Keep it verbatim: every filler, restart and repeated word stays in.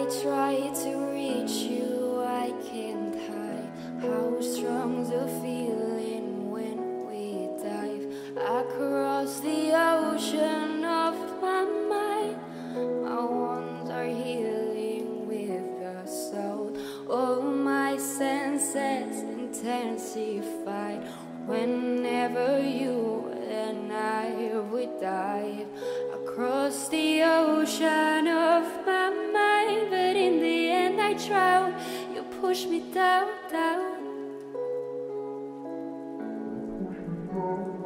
try to reach you, I can't hide how strong's the feeling when we dive across the ocean of my mind. My wounds are healing with the salt. All my senses intensified whenever you and I would dive across the ocean of my mind. But in the end I drown. You push me down, down.